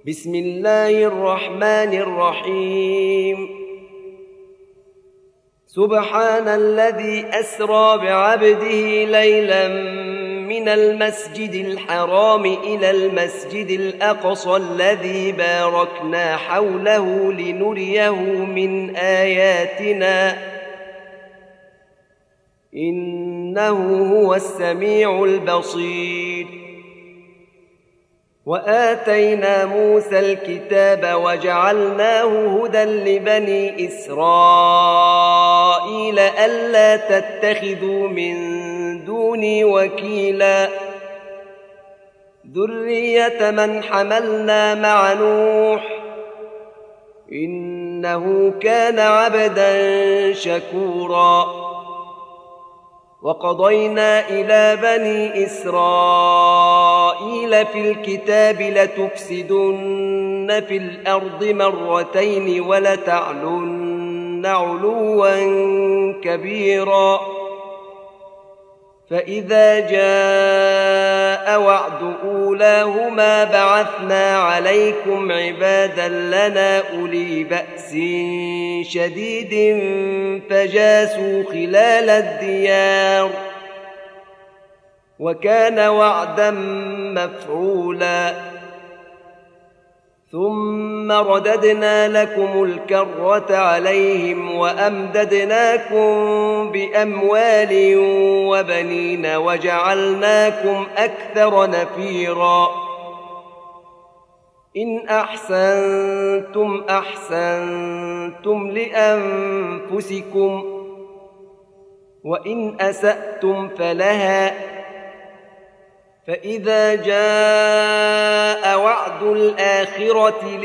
بسم الله الرحمن الرحيم سبحان الذي أسرى بعبده ليلا من المسجد الحرام إلى المسجد الأقصى الذي باركنا حوله لنريه من آياتنا إنه هو السميع البصير وآتينا موسى الكتاب وجعلناه هدى لبني إسرائيل ألا تتخذوا من دوني وكيلا ذرية من حملنا مع نوح إنه كان عبدا شكورا وقضينا إلى بني إسرائيل في الكتاب لتفسدن في الأرض مرتين ولتعلن علوا كبيرا فإذا جاء وعد أولاهما بعثنا عليكم عبادا لنا أولي بأس شديد فجاسوا خلال الديار وكان وعدا مفعولا ثم رددنا لكم الكرة عليهم وأمددناكم بأموال وبنين وجعلناكم أكثر نفيرا إن أحسنتم أحسنتم لأنفسكم وإن أسأتم فلها فإذا جاء وعد الآخرة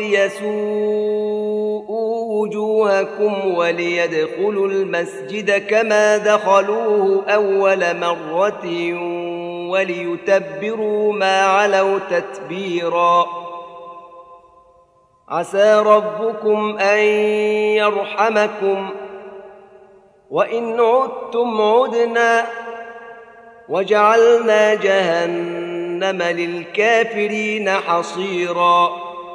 ليسوءوا وجوهكم وليدخلوا المسجد كما دخلوه أول مرة وليتبروا ما علوا تتبيرا عسى ربكم أن يرحمكم وإن عدتم عدنا وجعلنا جهنم للكافرين حصيرا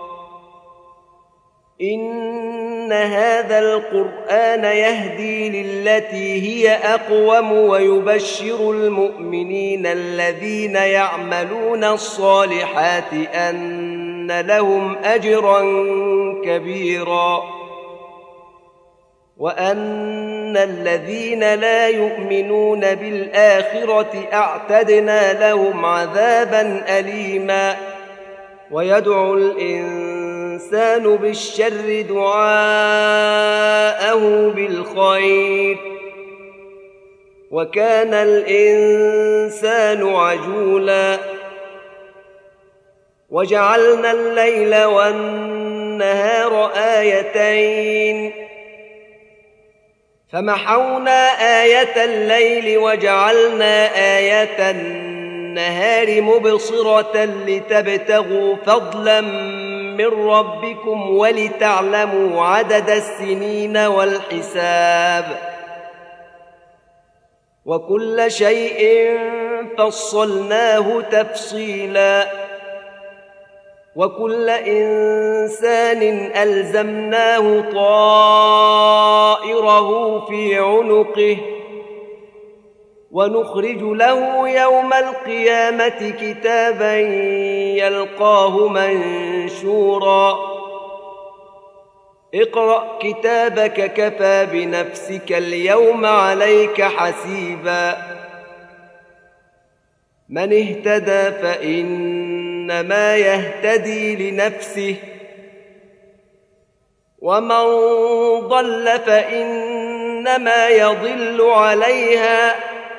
إن هذا القرآن يهدي للتي هي أقوم ويبشر المؤمنين الذين يعملون الصالحات أن لهم أجرا كبيرا وأن الذين لا يؤمنون بالآخرة أعتدنا لهم عذابا أليما ويدعو الإنسان بالشر دعاءه بالخير وكان الإنسان عجولا وجعلنا الليل والنهار آيتين فمحونا آية الليل وجعلنا آية النهار مبصرة لتبتغوا فضلا من ربكم ولتعلموا عدد السنين والحساب وكل شيء فصلناه تفصيلا وكل إنسان ألزمناه طائره في عنقه ونخرج له يوم القيامة كتابا يلقاه منشورا اقرأ كتابك كفى بنفسك اليوم عليك حسيبا من اهتدى فإنما يهتدي لنفسه ومن ضل فإنما يضل عليها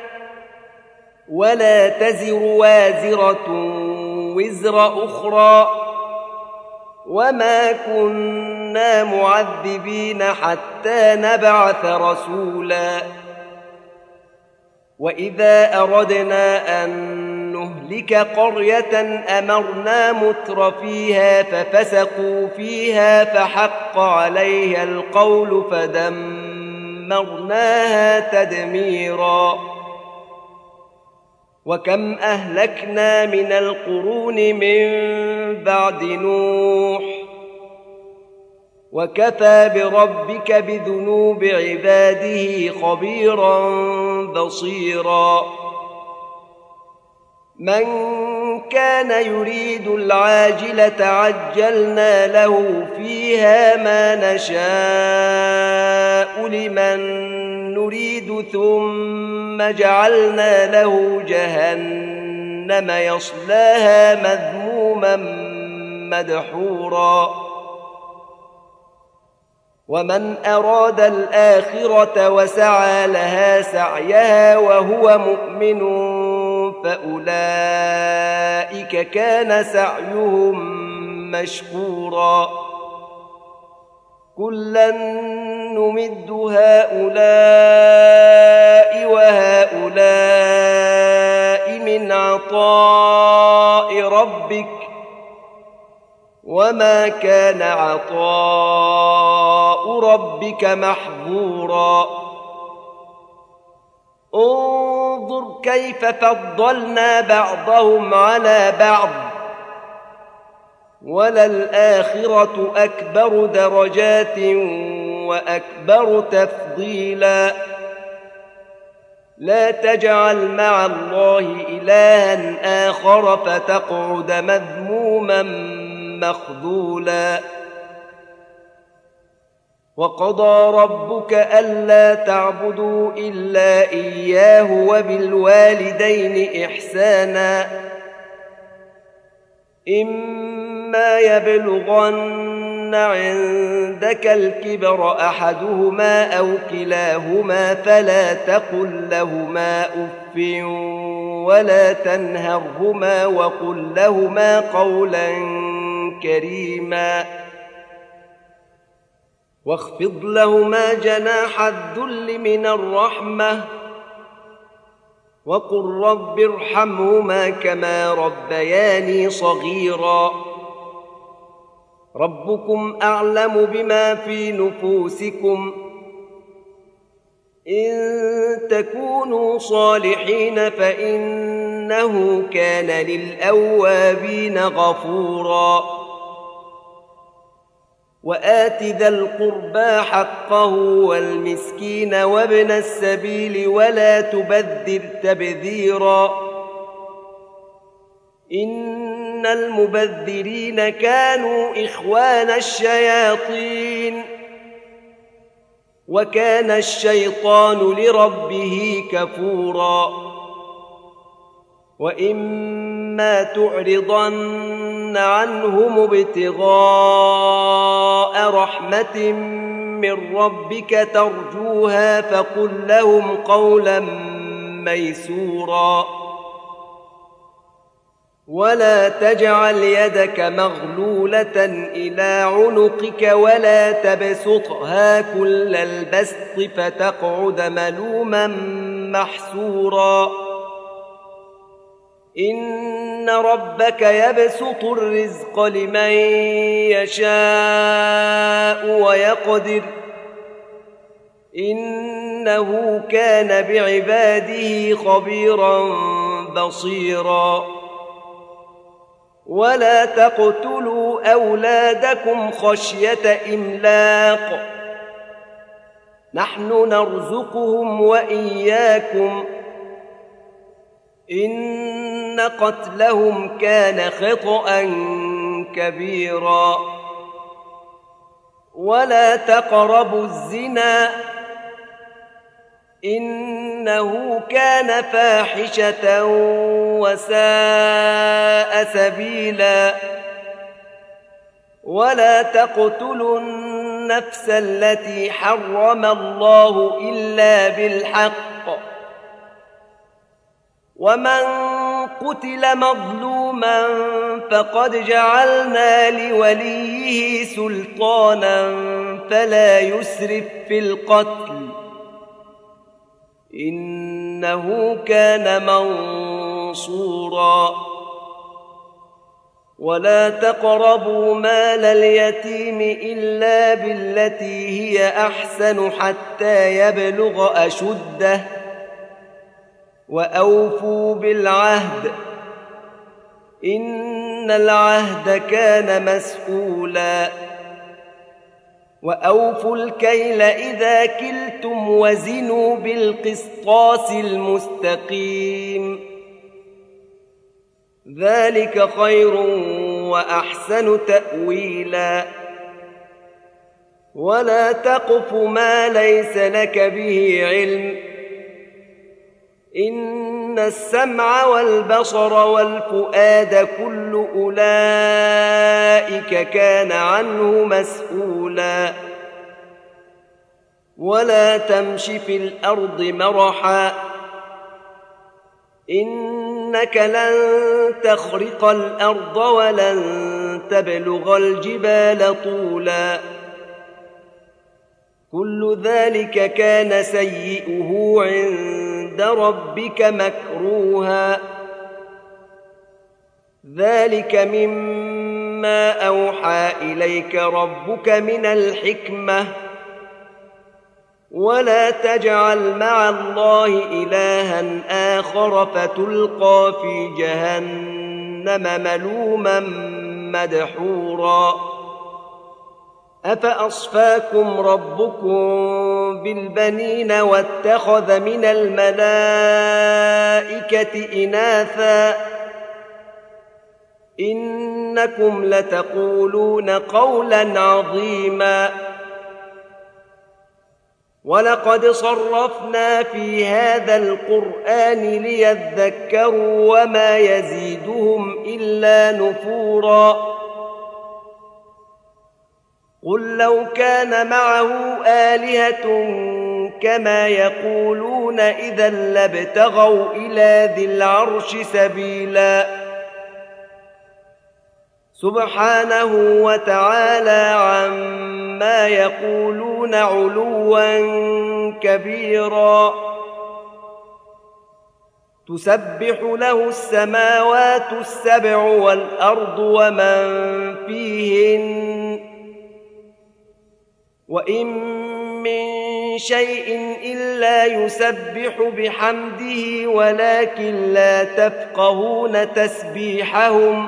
ولا تزر وازرة وزر أخرى وما كنا معذبين حتى نبعث رسولا وإذا أردنا أن نهلك قرية أمرنا متر فيها ففسقوا فيها فحق عليها القول فدمرناها تدميرا وكم أهلكنا من القرون من بعد نوح وكفى بربك بذنوب عباده خبيرا بصيرا من كان يريد العاجلة عجلنا له فيها ما نشاء لمن نريد ثم جعلنا له جهنم يصلاها مذموما مدحورا ومن أراد الآخرة وسعى لها سعيها وهو مؤمن فأولئك كان سعيهم مشكورا كلا نمد هؤلاء وهؤلاء من عطاء ربك وما كان عطاء ربك محظورا انظر كيف فضلنا بعضهم على بعض وللآخرة أكبر درجات وأكبر تفضيلا لا تجعل مع الله إلها آخر فتقعد مذموما مخذولا وقضى ربك ألا تعبدوا إلا إياه وبالوالدين إحسانا إما يبلغن عندك الكبر أحدهما أو كلاهما فلا تقل لهما أف ولا تنهرهما وقل لهما قولا كريما واخفض لهما جناح الذل من الرحمة وقل رب ارحمهما كما ربياني صغيرا ربكم أعلم بما في نفوسكم إن تكونوا صالحين فإنه كان للأوابين غفورا وآت ذا القربى حقه والمسكين وابن السبيل ولا تبذر تبذيرا إن المبذرين كانوا إخوان الشياطين وكان الشيطان لربه كفورا وإما تعرضن عنهم ابتغاء رحمة من ربك ترجوها فقل لهم قولا ميسورا ولا تجعل يدك مغلولة إلى عنقك ولا تبسطها كل البسط فتقعد ملوما محسورا إن ربك يبسط الرزق لمن يشاء ويقدر إنه كان بعباده خبيرا بصيرا ولا تقتلوا أولادكم خشية إملاق نحن نرزقهم وإياكم إن قتلهم كان خطأ كبيرا ولا تقربوا الزنا إنه كان فاحشة وساء سبيلا ولا تقتلوا النفس التي حرم الله إلا بالحق ومن قتل مظلوما فقد جعلنا لوليه سلطانا فلا يسرف في القتل إنه كان منصورا ولا تقربوا مال اليتيم إلا بالتي هي أحسن حتى يبلغ أشده وأوفوا بالعهد إن العهد كان مسؤولا وأوفوا الكيل إذا كلتم وزنوا بالقسطاس المستقيم ذلك خير وأحسن تأويلا ولا تقف ما ليس لك به علم إن السمع والبصر والفؤاد كل أولئك كان عنه مسؤولا ولا تمش في الأرض مرحا إنك لن تخرق الأرض ولن تبلغ الجبال طولا كل ذلك كان سيئه عند ربك مكروها ذلك مما أوحى إليك ربك من الحكمة ولا تجعل مع الله إلها آخر فتلقى في جهنم ملوما مدحورا أفأصفاكم ربكم بالبنين واتخذ من الملائكة إناثا إنكم لتقولون قولا عظيما ولقد صرفنا في هذا القرآن ليذكروا وما يزيدهم إلا نفورا قل لو كان معه آلهة كما يقولون إذا لابتغوا إلى ذي العرش سبيلا سبحانه وتعالى عما يقولون علوا كبيرا تسبح له السماوات السبع والأرض ومن فيهن وإن من شيء إلا يسبح بحمده ولكن لا تفقهون تسبيحهم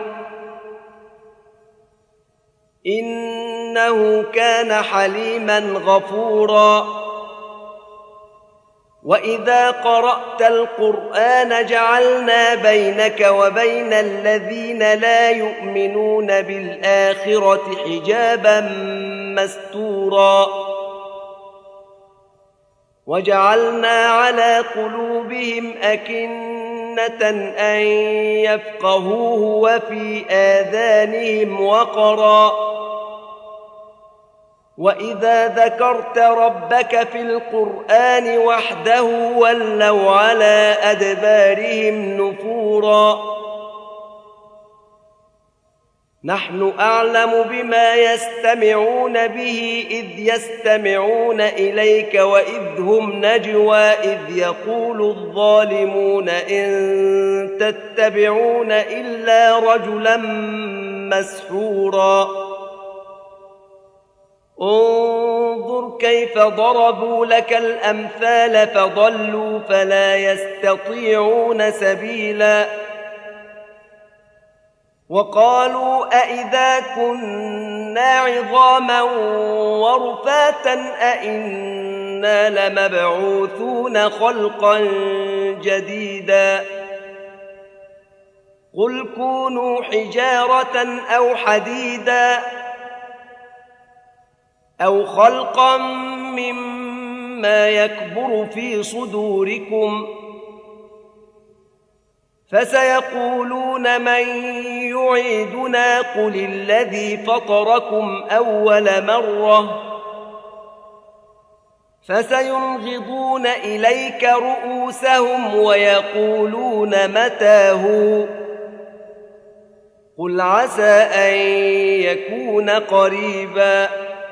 إنه كان حليما غفورا وإذا قرأت القرآن جعلنا بينك وبين الذين لا يؤمنون بالآخرة حجابا مستورا وجعلنا على قلوبهم أكنة أن يفقهوه وفي آذانهم وقرا وإذا ذكرت ربك في القرآن وحده ولوا على أدبارهم نفورا نحن أعلم بما يستمعون به إذ يستمعون إليك وإذ هم نجوى إذ يقول الظالمون إن تتبعون إلا رجلا مسحورا انظر كيف ضربوا لك الأمثال فضلوا فلا يستطيعون سبيلا وقالوا أئذا كنا عظاما ورفاتا أئنا لمبعوثون خلقا جديدا قل كونوا حجارة أو حديدا أو خلقا مما يكبر في صدوركم فسيقولون من يعيدنا قل الذي فطركم أول مرة فسينغضون إليك رؤوسهم ويقولون متى هو قل عسى أن يكون قريبا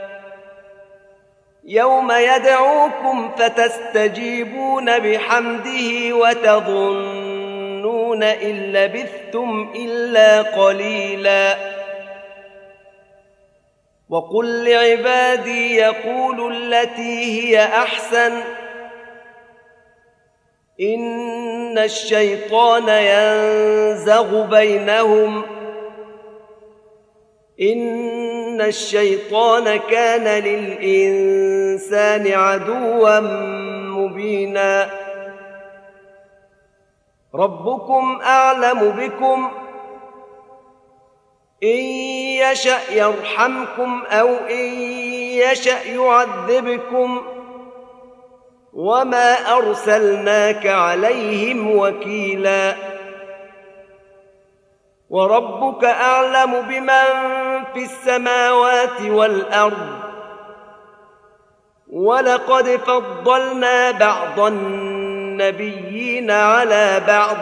يوم يدعوكم فتستجيبون بحمده وتظنون إن لبثتم إلا قليلا وقل لعبادي يقولوا التي هي أحسن إن الشيطان ينزغ بينهم إن الشيطان كان للإنسان عدوا مبينا ربكم أعلم بكم إن يشأ يرحمكم أو إن يشأ يعذبكم وما أرسلناك عليهم وكيلا وربك أعلم بمن في السماوات والأرض ولقد فضلنا بعض النبيين على بعض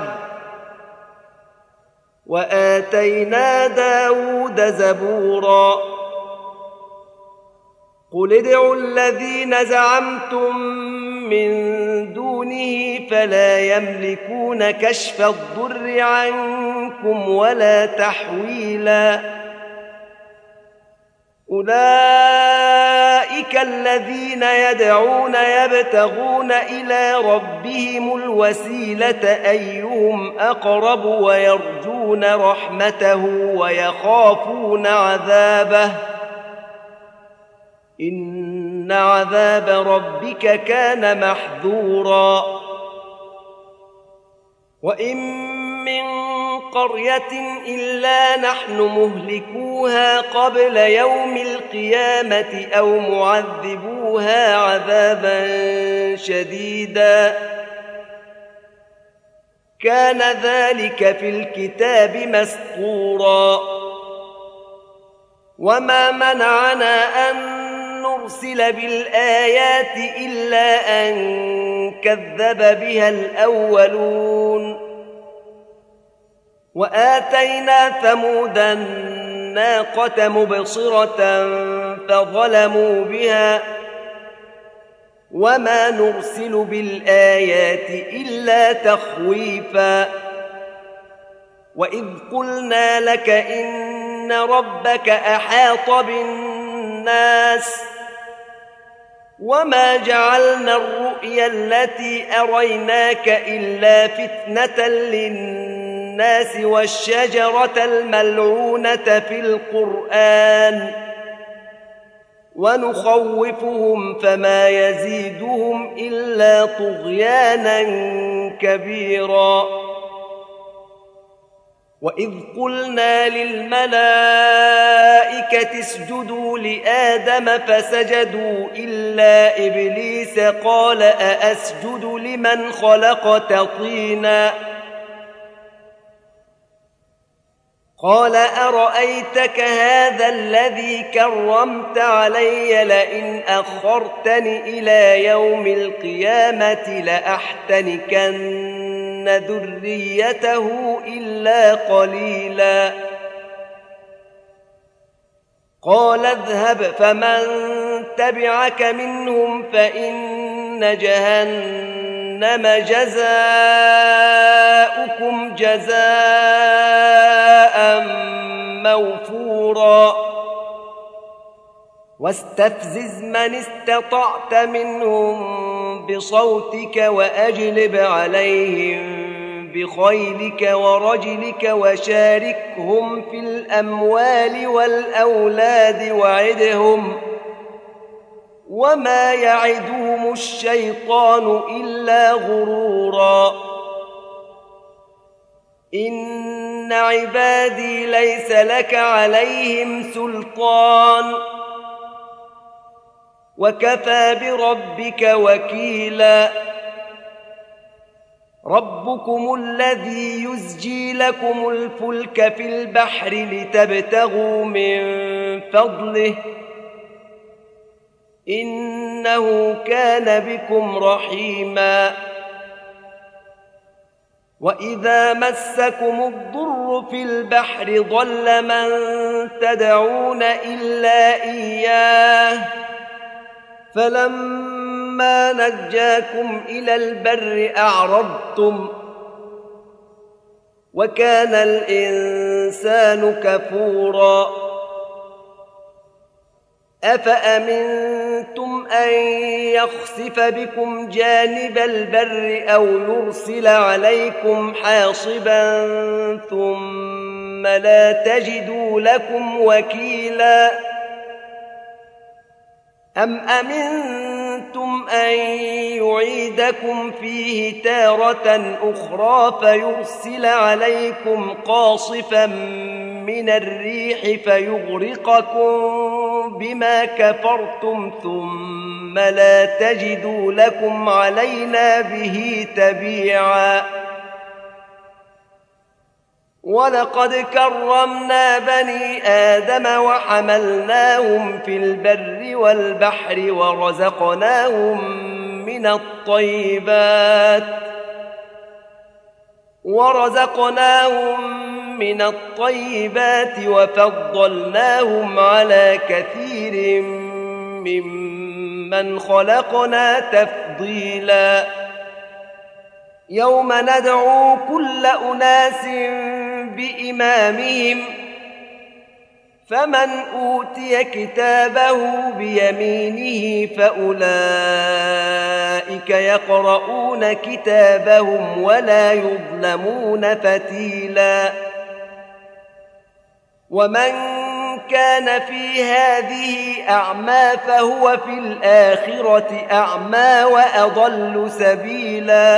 وآتينا داود زبورا قل ادعوا الذين زعمتم من دونه فلا يملكون كشف الضر عنكم ولا تحويلا أولئك الذين يدعون يبتغون إلى ربهم الوسيلة أيهم أقرب ويرجون رحمته ويخافون عذابه إن عذاب ربك كان محذورا وإن من قرية إلا نحن مهلكوها قبل يوم القيامة أو معذبوها عذابا شديدا كان ذلك في الكتاب مسطورا وما منعنا أن نرسل بالآيات إلا أن كذب بها الأولون وآتينا ثمود الناقة مبصرة فظلموا بها وما نرسل بالآيات إلا تخويفا وإذ قلنا لك إن ربك أحاط بالناس وما جعلنا الرؤيا التي أريناك إلا فتنة للناس والشجرة الملعونة في القرآن ونخوفهم فما يزيدهم إلا طغيانا كبيرا وإذ قلنا للملائكة اسجدوا لآدم فسجدوا إلا إبليس قال أأسجد لمن خلقت طينا قال أرأيتك هذا الذي كرمت علي لئن أخرتني إلى يوم القيامة لأحتنكن ذريته إلا قليلا قال اذهب فمن تبعك منهم فإن جهنم جزاؤكم جزاء موفورا واستفزز من استطعت منهم بصوتك وأجلب عليهم بخيلك ورجلك وشاركهم في الأموال والأولاد وعدهم وما يعدهم الشيطان إلا غرورا إن عبادي ليس لك عليهم سلطان وكفى بربك وكيلا ربكم الذي يزجي لكم الفلك في البحر لتبتغوا من فضله إنه كان بكم رحيما وإذا مسكم الضر في البحر ضل من تدعون إلا إياه فلما نجاكم إلى البر أعرضتم وكان الإنسان كفورا أفأمنتم أن يخسف بكم جانب البر أو يرسل عليكم حاصبا ثم لا تجدوا لكم وكيلا أم أمنتم أن يعيدكم فيه تارة أخرى فيرسل عليكم قاصفا من الريح فيغرقكم بما كفرتم ثم لا تجدوا لكم علينا به تبيعا ولقد كرمنا بني آدم وحملناهم في البر والبحر ورزقناهم من الطيبات وفضلناهم على كثير ممن خلقنا تفضيلا يوم ندعو كل أناس بإمامهم فمن أوتي كتابه بيمينه فأولئك يقرؤون كتابهم ولا يظلمون فتيلا ومن كان في هذه أعمى فهو في الآخرة أعمى وأضل سبيلا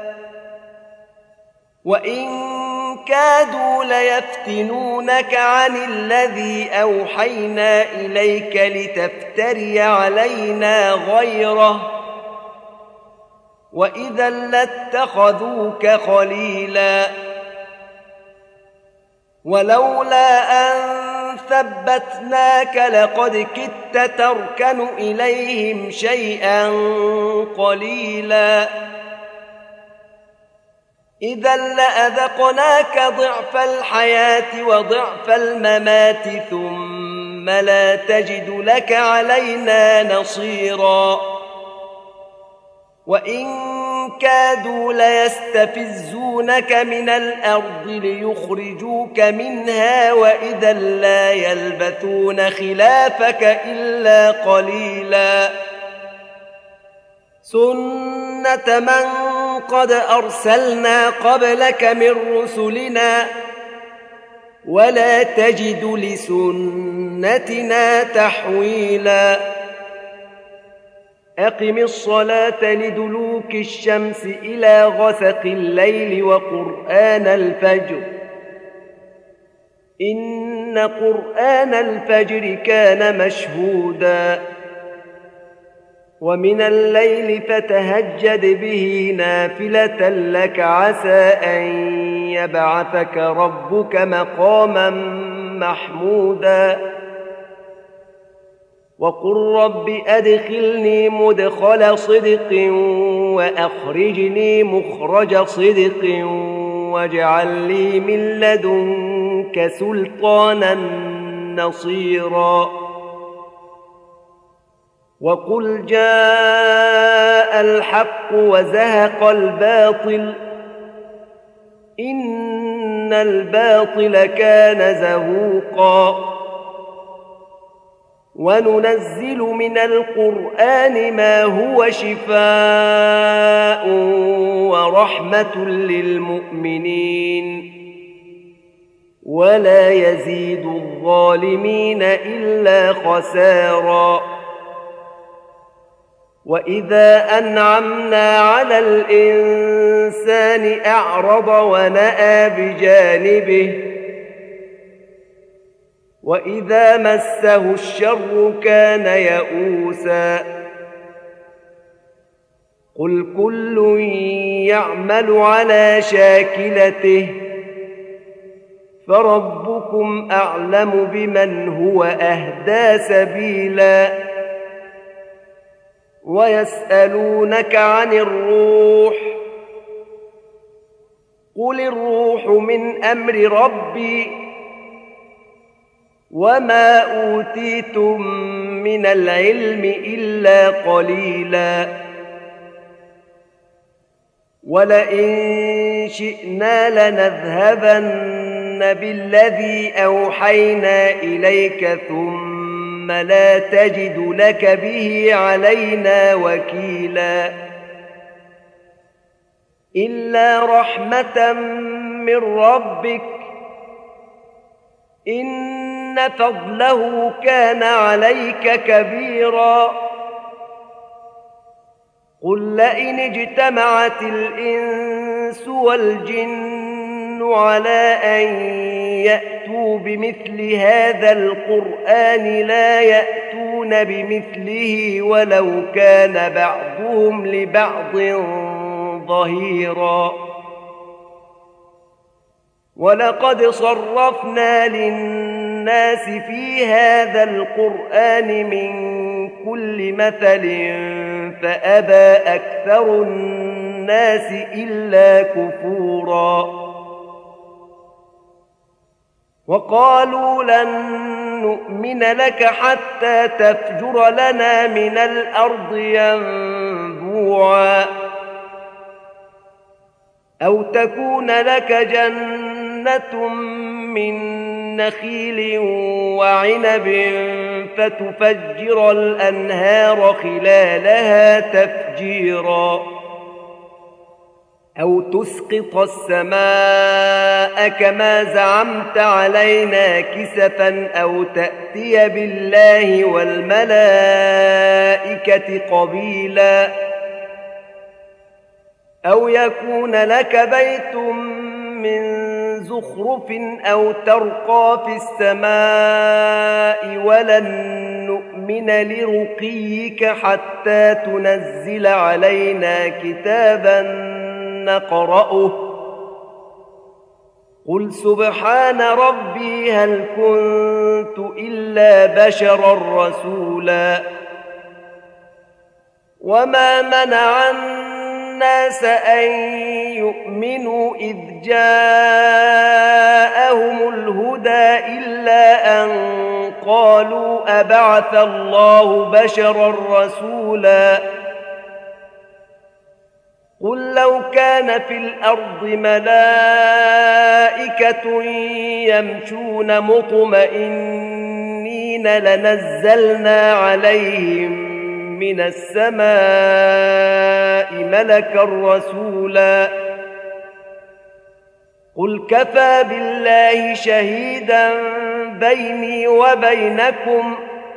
وإن كادوا ليفتنونك عن الذي أوحينا إليك لتفتري علينا غيره وإذا لاتخذوك خليلا ولولا أن ثبتناك لقد كدت تركن إليهم شيئا قليلا إذا لأذقناك ضعف الحياة وضعف الممات ثم لا تجد لك علينا نصيرا وإن كادوا ليستفزونك من الأرض ليخرجوك منها وإذا لا يلبثون خلافك إلا قليلا سنة من قد أرسلنا قبلك من رسلنا ولا تجد لسنتنا تحويلا أقم الصلاة لدلوك الشمس إلى غسق الليل وقرآن الفجر إن قرآن الفجر كان مشهودا ومن الليل فتهجد به نافلة لك عسى أن يبعثك ربك مقاما محمودا وقل رب أدخلني مدخل صدق وأخرجني مخرج صدق واجعل لي من لدنك سلطانا نصيرا وقل جاء الحق وزهق الباطل إن الباطل كان زهوقا وننزل من القرآن ما هو شفاء ورحمة للمؤمنين ولا يزيد الظالمين إلا خسارا وإذا أنعمنا على الإنسان أعرض ونأى بجانبه وإذا مسه الشر كان يئوسا قل كل يعمل على شاكلته فربكم أعلم بمن هو أهدى سبيلا ويسألونك عن الروح قل الروح من أمر ربي وما أوتيتم من العلم إلا قليلا ولئن شئنا لنذهبن بالذي أوحينا إليك ثم ثم لا تجد لك به علينا وكيلا إلا رحمة من ربك إن فضله كان عليك كبيرا قل لئن اجتمعت الإنس والجن على أن يأتوا بمثل هذا القرآن لا يأتون بمثله ولو كان بعضهم لبعض ظهيرا ولقد صرفنا للناس في هذا القرآن من كل مثل فأبى أكثر الناس إلا كفورا وقالوا لن نؤمن لك حتى تفجر لنا من الأرض ينبوعا أو تكون لك جنة من نخيل وعنب فتفجر الأنهار خلالها تفجيرا أو تسقط السماء كما زعمت علينا كسفا أو تأتي بالله والملائكة قبيلا أو يكون لك بيت من زخرف أو ترقى في السماء ولن نؤمن لرقيك حتى تنزل علينا كتابا نقرأه قل سبحان ربي هل كنت إلا بشرا رسولا وما منع الناس أن يؤمنوا إذ جاءهم الهدى إلا أن قالوا أبعث الله بشرا رسولا قل لو كان في الأرض ملائكة يمشون مطمئنين لنزلنا عليهم من السماء ملكا رسولا قل كفى بالله شهيدا بيني وبينكم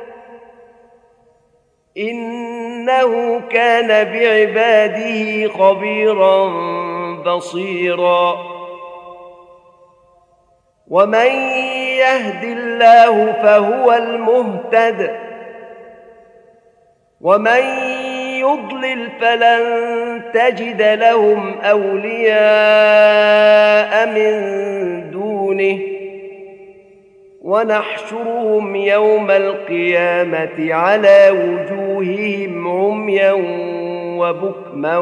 إنه كان بعباده خبيرا بصيرا ومن يهد الله فهو المهتد ومن يضلل فلن تجد لهم أولياء من دونه ونحشرهم يوم القيامة على وجوههم عميا وبكما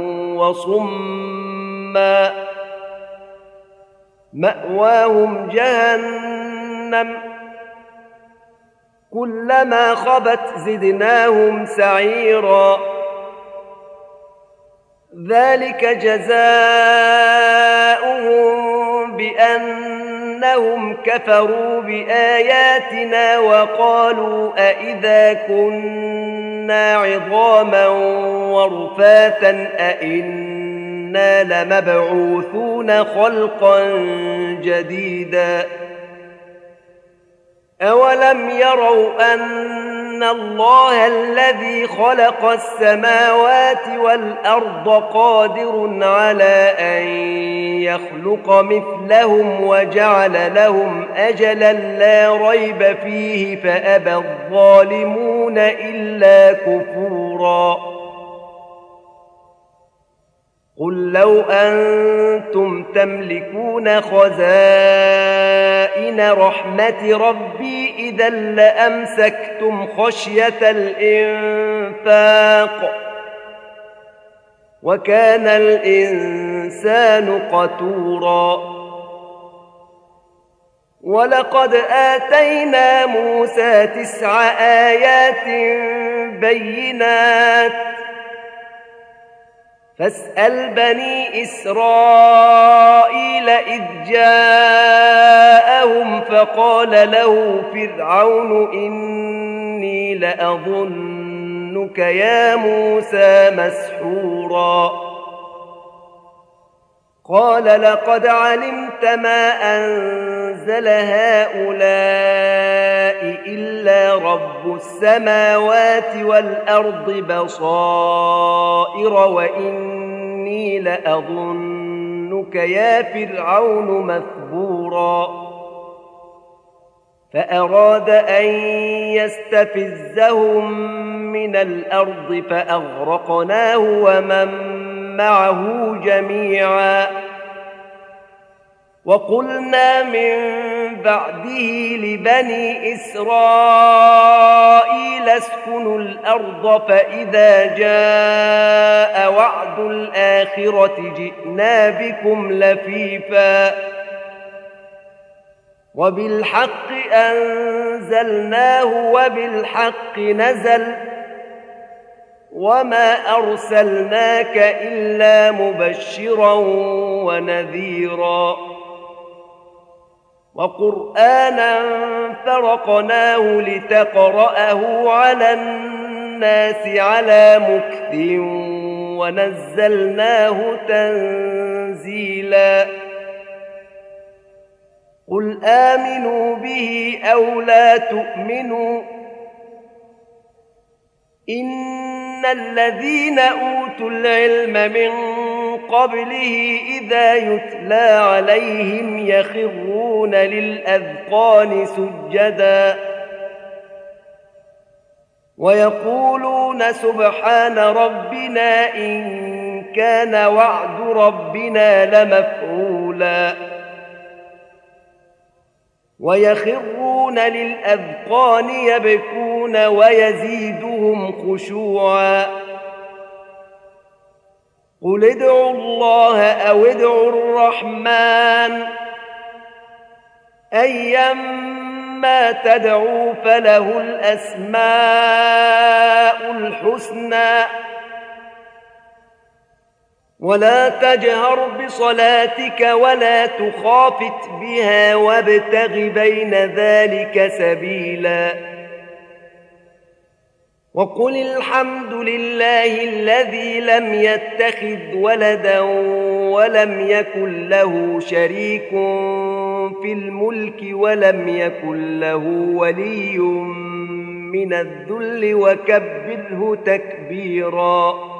وصما مأواهم جهنم كلما خبت زدناهم سعيرا ذلك جزاؤهم بأنهم كفروا بآياتنا وقالوا أئذا كنا عظاما ورفاتا أئنا لمبعوثون خلقا جديدا أولم يروا أن الله الذي خلق السماوات والأرض قادر على أن يخلق مثلهم وجعل لهم أجلا لا ريب فيه فأبى الظالمون إلا كفورا قل لو أنتم تملكون خزائن رحمة ربي إذا لأمسكتم خشية الإنفاق وكان الإنسان قتورا ولقد آتينا موسى 9 آيات بينات فاسأل بني إسرائيل إذ جاءهم فقال له فرعون إني إني لأظنك يا موسى مسحورا قال لقد علمت ما أنزل هؤلاء إلا رب السماوات والأرض بصائر وإني لأظنك يا فرعون مثبورا فأراد أن يستفزهم من الأرض فأغرقناه ومن معه جميعا وقلنا من بعده لبني إسرائيل اسكنوا الأرض فإذا جاء وعد الآخرة جئنا بكم لفيفا وبالحق أنزلناه وبالحق نزل وما أرسلناك إلا مبشرا ونذيرا وقرآنا فرقناه لتقرأه على الناس على مكث ونزلناه تنزيلا قل آمنوا به أو لا تؤمنوا إن الذين أوتوا العلم من قبله إذا يتلى عليهم يخرون للأذقان سجدا ويقولون سبحان ربنا إن كان وعد ربنا لمفعولا ويخرون للأذقان يبكون ويزيدهم خشوعا قل ادعوا الله أو ادعوا الرحمن أيما تدعوا فله الأسماء الحسنى ولا تجهر بصلاتك ولا تخافت بها وابتغ بين ذلك سبيلا وقل الحمد لله الذي لم يتخذ ولدا ولم يكن له شريك في الملك ولم يكن له ولي من الذل وكبره تكبيرا